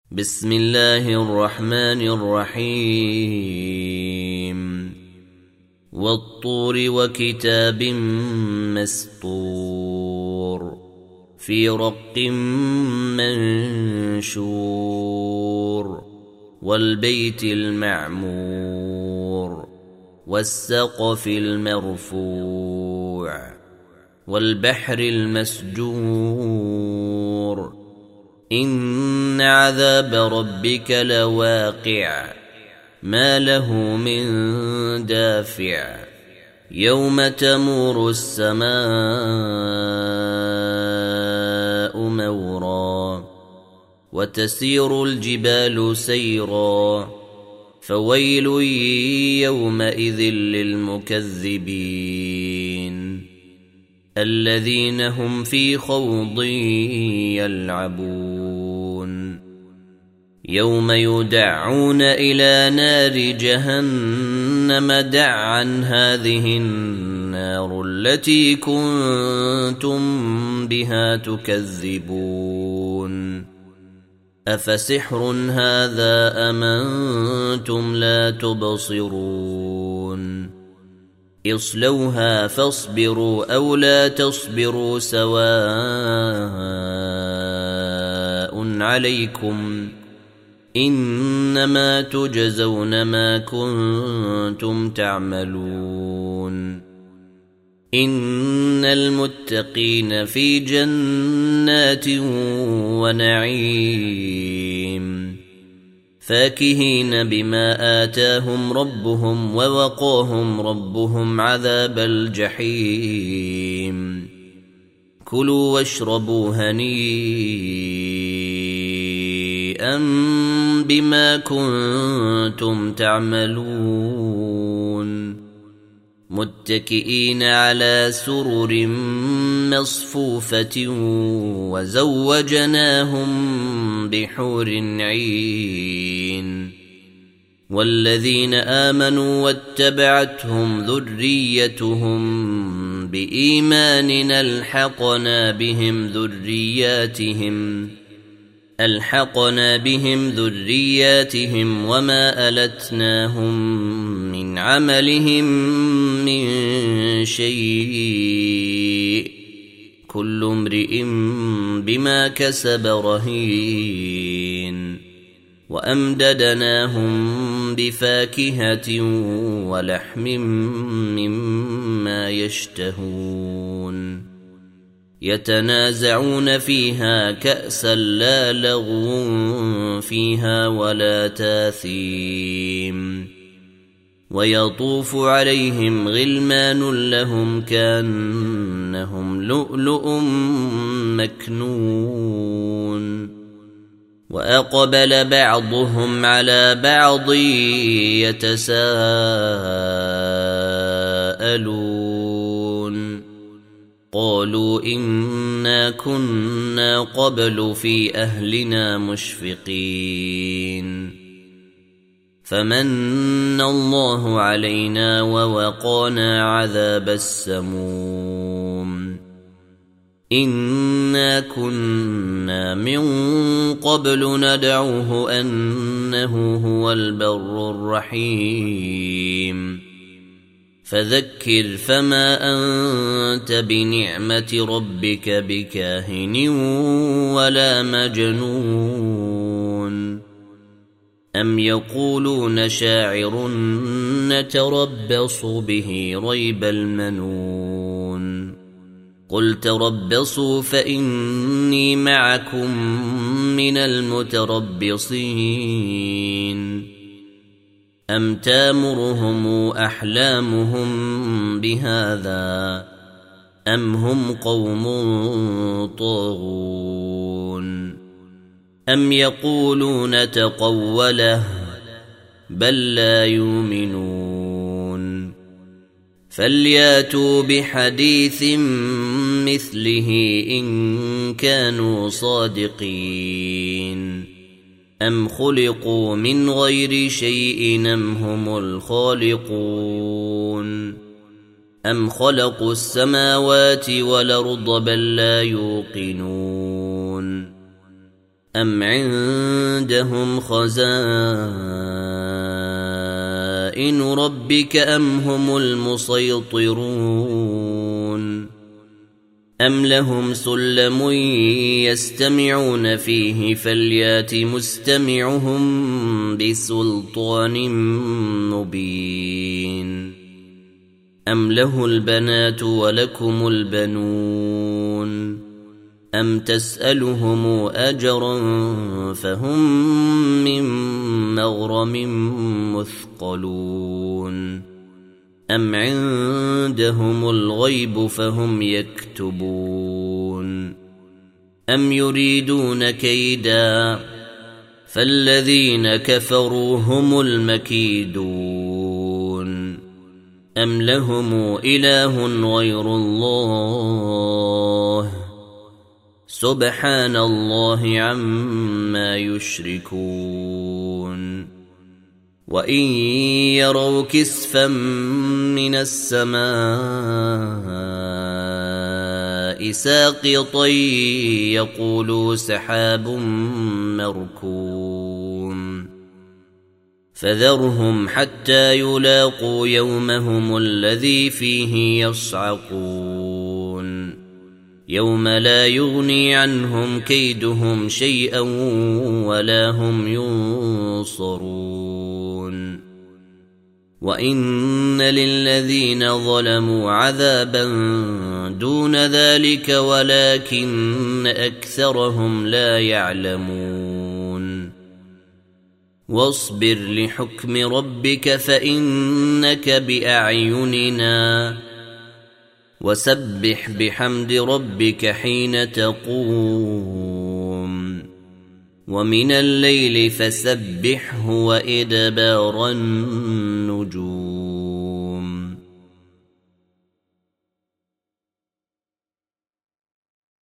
بسم الله الرحمن الرحيم والطور وكتاب مسطور في رق منشور والبيت المعمور والسقف المرفوع والبحر المسجور إن عذاب ربك لواقع ما له من دافع يوم تمور السماء مورا وتسير الجبال سيرا فويل يومئذ للمكذبين الذين هم في خوض يلعبون يوم يدعون إلى نار جهنم دعا هذه النار التي كنتم بها تكذبون أفسحر هذا أم أنتم لا تبصرون اصلوها فاصبروا أو لا تصبروا سواء عليكم إنما تجزون ما كنتم تعملون إن المتقين في جنات ونعيم فاكهين بما آتاهم ربهم ووقاهم ربهم عذاب الجحيم كلوا واشربوا هنيئا بما كنتم تعملون متكئين على سرر مصفوفة وزوجناهم بحور عين والذين آمنوا واتبعتهم ذريتهم بإيمان ألحقنا بهم ذرياتهم وما ألتناهم من عملهم من شيء كل امرئ بما كسب رهين وأمددناهم بفاكهة ولحم مما يشتهون يتنازعون فيها كأسا لا لغو فيها ولا تاثيم ويطوف عليهم غلمان لهم كأنهم لؤلؤ مكنون وأقبل بعضهم على بعض يتساءلون قالوا إنا كنا قبل في أهلنا مشفقين فمن الله علينا ووقانا عذاب السموم إنا كنا من قبل ندعوه أنه هو البر الرحيم فذكر فما أنت بنعمة ربك بكاهن ولا مجنون أم يقولون شاعر نتربص به ريب المنون قل تربصوا فإني معكم من المتربصين أم تامرهم أحلامهم بهذا أم هم قوم طاغون أم يقولون تقوله بل لا يؤمنون فلياتوا بحديث مثله إن كانوا صادقين أم خلقوا من غير شيء أم هم الخالقون أم خلقوا السماوات والأرض بل لا يوقنون أم عندهم خزائن ربك أم هم المسيطرون أم لهم سلم يستمعون فيه فليات مستمعهم بسلطان مبين أم له البنات ولكم البنون أم تسألهم أجرا فهم من مغرم مثقلون أم عندهم الغيب فهم يكتبون أم يريدون كيدا فالذين كفروا هم المكيدون أم لهم إله غير الله سبحان الله عما يشركون وإن يروا كسفا من السماء ساقطا يقولوا سحاب مركوم فذرهم حتى يلاقوا يومهم الذي فيه يصعقون يوم لا يغني عنهم كيدهم شيئا ولا هم ينصرون وإن للذين ظلموا عذابا دون ذلك ولكن أكثرهم لا يعلمون واصبر لحكم ربك فإنك بأعيننا وسبح بحمد ربك حين تقوم ومن الليل فسبحه وإدبار النجوم